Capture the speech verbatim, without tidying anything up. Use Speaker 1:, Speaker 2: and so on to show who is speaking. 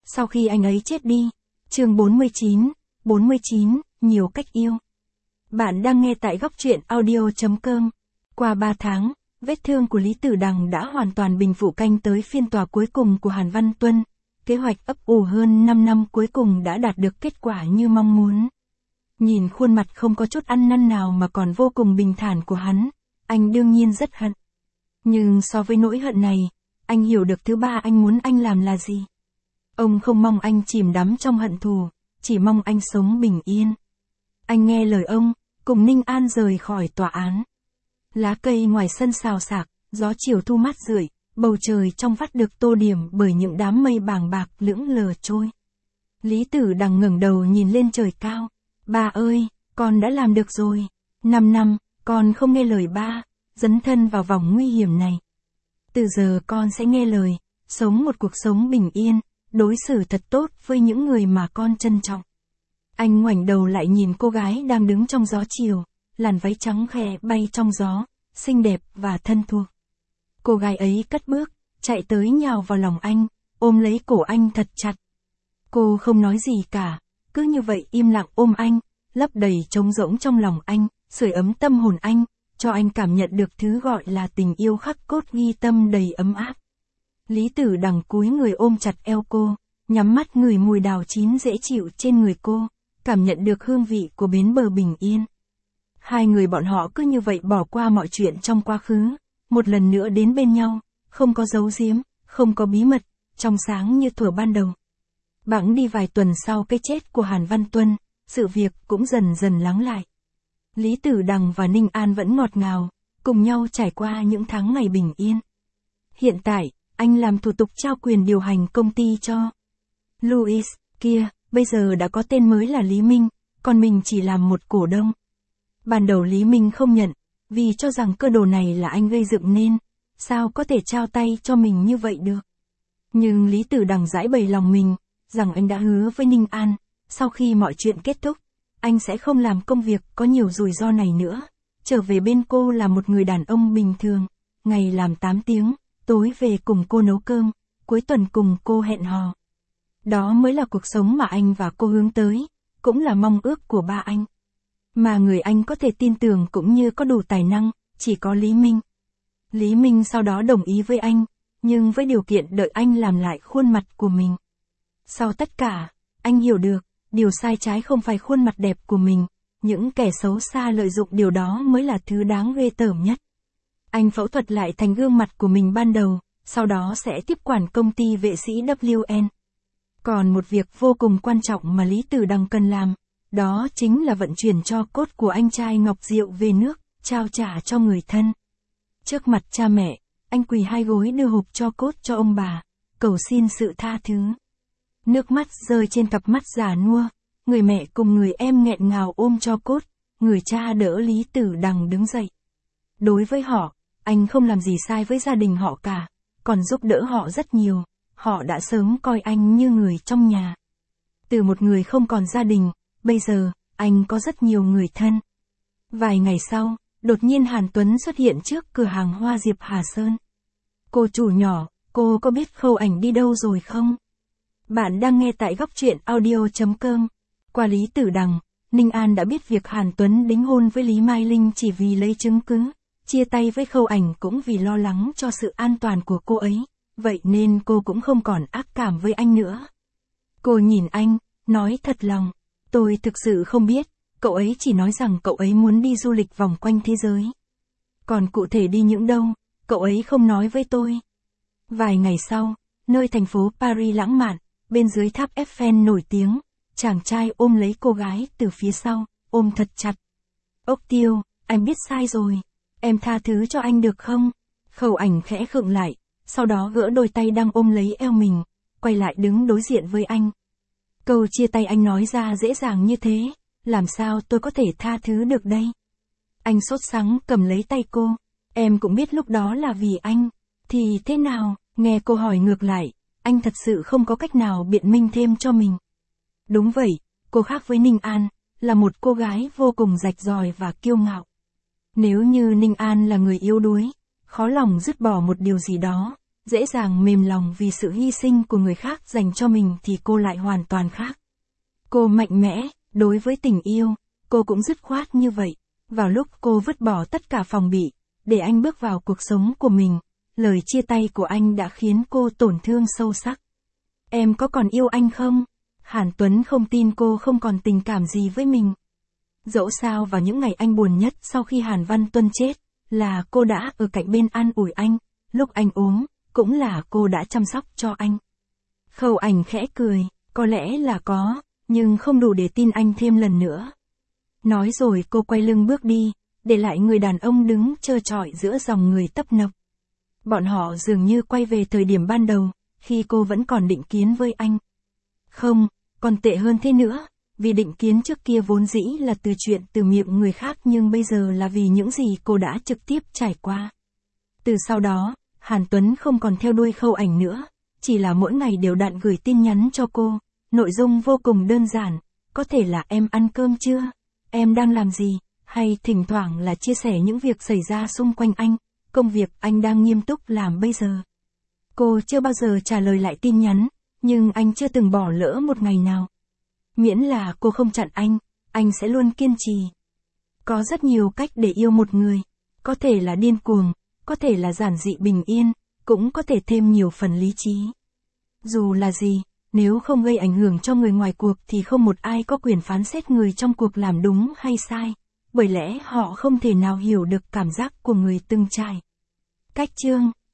Speaker 1: Sau khi anh ấy chết đi. Chương bốn mươi chín, bốn mươi chín, nhiều cách yêu. Bạn đang nghe tại góc truyện audio chấm com. Qua ba tháng, vết thương của Lý Tử Đằng đã hoàn toàn bình phục, canh tới phiên tòa cuối cùng của Hàn Văn Tuân. Kế hoạch ấp ủ hơn năm năm cuối cùng đã đạt được kết quả như mong muốn. Nhìn khuôn mặt không có chút ăn năn nào mà còn vô cùng bình thản của hắn, anh đương nhiên rất hận. Nhưng so với nỗi hận này, anh hiểu được thứ ba anh muốn anh làm là gì. Ông không mong anh chìm đắm trong hận thù, chỉ mong anh sống bình yên. Anh nghe lời ông, cùng Ninh An rời khỏi tòa án. Lá cây ngoài sân xào xạc, gió chiều thu mát rượi, bầu trời trong vắt được tô điểm bởi những đám mây bàng bạc lững lờ trôi. Lý Tử Đằng ngẩng đầu nhìn lên trời cao. Ba ơi, con đã làm được rồi. Năm năm, con không nghe lời ba, dấn thân vào vòng nguy hiểm này. Từ giờ con sẽ nghe lời, sống một cuộc sống bình yên, đối xử thật tốt với những người mà con trân trọng. Anh ngoảnh đầu lại nhìn cô gái đang đứng trong gió chiều, làn váy trắng khẽ bay trong gió, xinh đẹp và thân thuộc. Cô gái ấy cất bước, chạy tới nhào vào lòng anh, ôm lấy cổ anh thật chặt. Cô không nói gì cả, cứ như vậy im lặng ôm anh, lấp đầy trống rỗng trong lòng anh, sưởi ấm tâm hồn anh, cho anh cảm nhận được thứ gọi là tình yêu khắc cốt ghi tâm đầy ấm áp. Lý Tử Đằng cúi người ôm chặt eo cô, nhắm mắt ngửi mùi đào chín dễ chịu trên người cô, cảm nhận được hương vị của bến bờ bình yên. Hai người bọn họ cứ như vậy bỏ qua mọi chuyện trong quá khứ, một lần nữa đến bên nhau, không có giấu giếm, không có bí mật, trong sáng như thuở ban đầu. Bẵng đi vài tuần sau cái chết của Hàn Văn Tuân, sự việc cũng dần dần lắng lại. Lý Tử Đằng và Ninh An vẫn ngọt ngào, cùng nhau trải qua những tháng ngày bình yên. Hiện tại, anh làm thủ tục trao quyền điều hành công ty cho Louis, kia, bây giờ đã có tên mới là Lý Minh, còn mình chỉ làm một cổ đông. Ban đầu Lý Minh không nhận, vì cho rằng cơ đồ này là anh gây dựng nên, sao có thể trao tay cho mình như vậy được. Nhưng Lý Tử Đằng giải bày lòng mình, rằng anh đã hứa với Ninh An, sau khi mọi chuyện kết thúc, anh sẽ không làm công việc có nhiều rủi ro này nữa, trở về bên cô là một người đàn ông bình thường, ngày làm tám tiếng, tối về cùng cô nấu cơm, cuối tuần cùng cô hẹn hò. Đó mới là cuộc sống mà anh và cô hướng tới, cũng là mong ước của ba anh. Mà người anh có thể tin tưởng cũng như có đủ tài năng, chỉ có Lý Minh. Lý Minh sau đó đồng ý với anh, nhưng với điều kiện đợi anh làm lại khuôn mặt của mình. Sau tất cả, anh hiểu được, điều sai trái không phải khuôn mặt đẹp của mình, những kẻ xấu xa lợi dụng điều đó mới là thứ đáng ghê tởm nhất. Anh phẫu thuật lại thành gương mặt của mình ban đầu, sau đó sẽ tiếp quản công ty vệ sĩ W N. Còn một việc vô cùng quan trọng mà Lý Tử Đằng cần làm, đó chính là vận chuyển tro cốt của anh trai Ngọc Diệu về nước, trao trả cho người thân. Trước mặt cha mẹ, anh quỳ hai gối đưa hộp tro cốt cho ông bà, cầu xin sự tha thứ. Nước mắt rơi trên cặp mắt già nua, người mẹ cùng người em nghẹn ngào ôm tro cốt, người cha đỡ Lý Tử Đằng đứng dậy. Đối với họ, anh không làm gì sai với gia đình họ cả, còn giúp đỡ họ rất nhiều, họ đã sớm coi anh như người trong nhà. Từ một người không còn gia đình, bây giờ, anh có rất nhiều người thân. Vài ngày sau, đột nhiên Hàn Tuấn xuất hiện trước cửa hàng hoa Diệp Hà Sơn. Cô chủ nhỏ, cô có biết Khâu Ảnh đi đâu rồi không? Bạn đang nghe tại góc truyện audio chấm com. Qua Lý Tử Đằng, Ninh An đã biết việc Hàn Tuấn đính hôn với Lý Mai Linh chỉ vì lấy chứng cứ, chia tay với Khâu Ảnh cũng vì lo lắng cho sự an toàn của cô ấy, vậy nên cô cũng không còn ác cảm với anh nữa. Cô nhìn anh, nói thật lòng, tôi thực sự không biết, cậu ấy chỉ nói rằng cậu ấy muốn đi du lịch vòng quanh thế giới. Còn cụ thể đi những đâu, cậu ấy không nói với tôi. Vài ngày sau, nơi thành phố Paris lãng mạn, bên dưới tháp Eiffel nổi tiếng, chàng trai ôm lấy cô gái từ phía sau, ôm thật chặt. Ốc Tiêu, anh biết sai rồi, em tha thứ cho anh được không? Khâu Ảnh khẽ khựng lại, sau đó gỡ đôi tay đang ôm lấy eo mình, quay lại đứng đối diện với anh. Câu chia tay anh nói ra dễ dàng như thế, làm sao tôi có thể tha thứ được đây? Anh sốt sắng cầm lấy tay cô, em cũng biết lúc đó là vì anh, thì thế nào? Nghe cô hỏi ngược lại, anh thật sự không có cách nào biện minh thêm cho mình. Đúng vậy, cô khác với Ninh An, là một cô gái vô cùng rạch ròi và kiêu ngạo. Nếu như Ninh An là người yếu đuối, khó lòng dứt bỏ một điều gì đó, dễ dàng mềm lòng vì sự hy sinh của người khác dành cho mình thì cô lại hoàn toàn khác. Cô mạnh mẽ, đối với tình yêu, cô cũng dứt khoát như vậy. Vào lúc cô vứt bỏ tất cả phòng bị, để anh bước vào cuộc sống của mình, lời chia tay của anh đã khiến cô tổn thương sâu sắc. Em có còn yêu anh không? Hàn Tuấn không tin cô không còn tình cảm gì với mình. Dẫu sao vào những ngày anh buồn nhất sau khi Hàn Văn Tuân chết, là cô đã ở cạnh bên an ủi anh, lúc anh ốm, cũng là cô đã chăm sóc cho anh. Khâu Ảnh khẽ cười, có lẽ là có, nhưng không đủ để tin anh thêm lần nữa. Nói rồi cô quay lưng bước đi, để lại người đàn ông đứng trơ trọi giữa dòng người tấp nập. Bọn họ dường như quay về thời điểm ban đầu, khi cô vẫn còn định kiến với anh. Không, còn tệ hơn thế nữa, vì định kiến trước kia vốn dĩ là từ chuyện từ miệng người khác nhưng bây giờ là vì những gì cô đã trực tiếp trải qua. Từ sau đó, Hàn Tuấn không còn theo đuôi Khâu Ảnh nữa, chỉ là mỗi ngày đều đặn gửi tin nhắn cho cô, nội dung vô cùng đơn giản, có thể là em ăn cơm chưa, em đang làm gì, hay thỉnh thoảng là chia sẻ những việc xảy ra xung quanh anh, công việc anh đang nghiêm túc làm bây giờ. Cô chưa bao giờ trả lời lại tin nhắn, nhưng anh chưa từng bỏ lỡ một ngày nào. Miễn là cô không chặn anh, anh sẽ luôn kiên trì. Có rất nhiều cách để yêu một người, có thể là điên cuồng, có thể là giản dị bình yên, cũng có thể thêm nhiều phần lý trí. Dù là gì, nếu không gây ảnh hưởng cho người ngoài cuộc thì không một ai có quyền phán xét người trong cuộc làm đúng hay sai, bởi lẽ họ không thể nào hiểu được cảm giác của người từng trải. Cách chương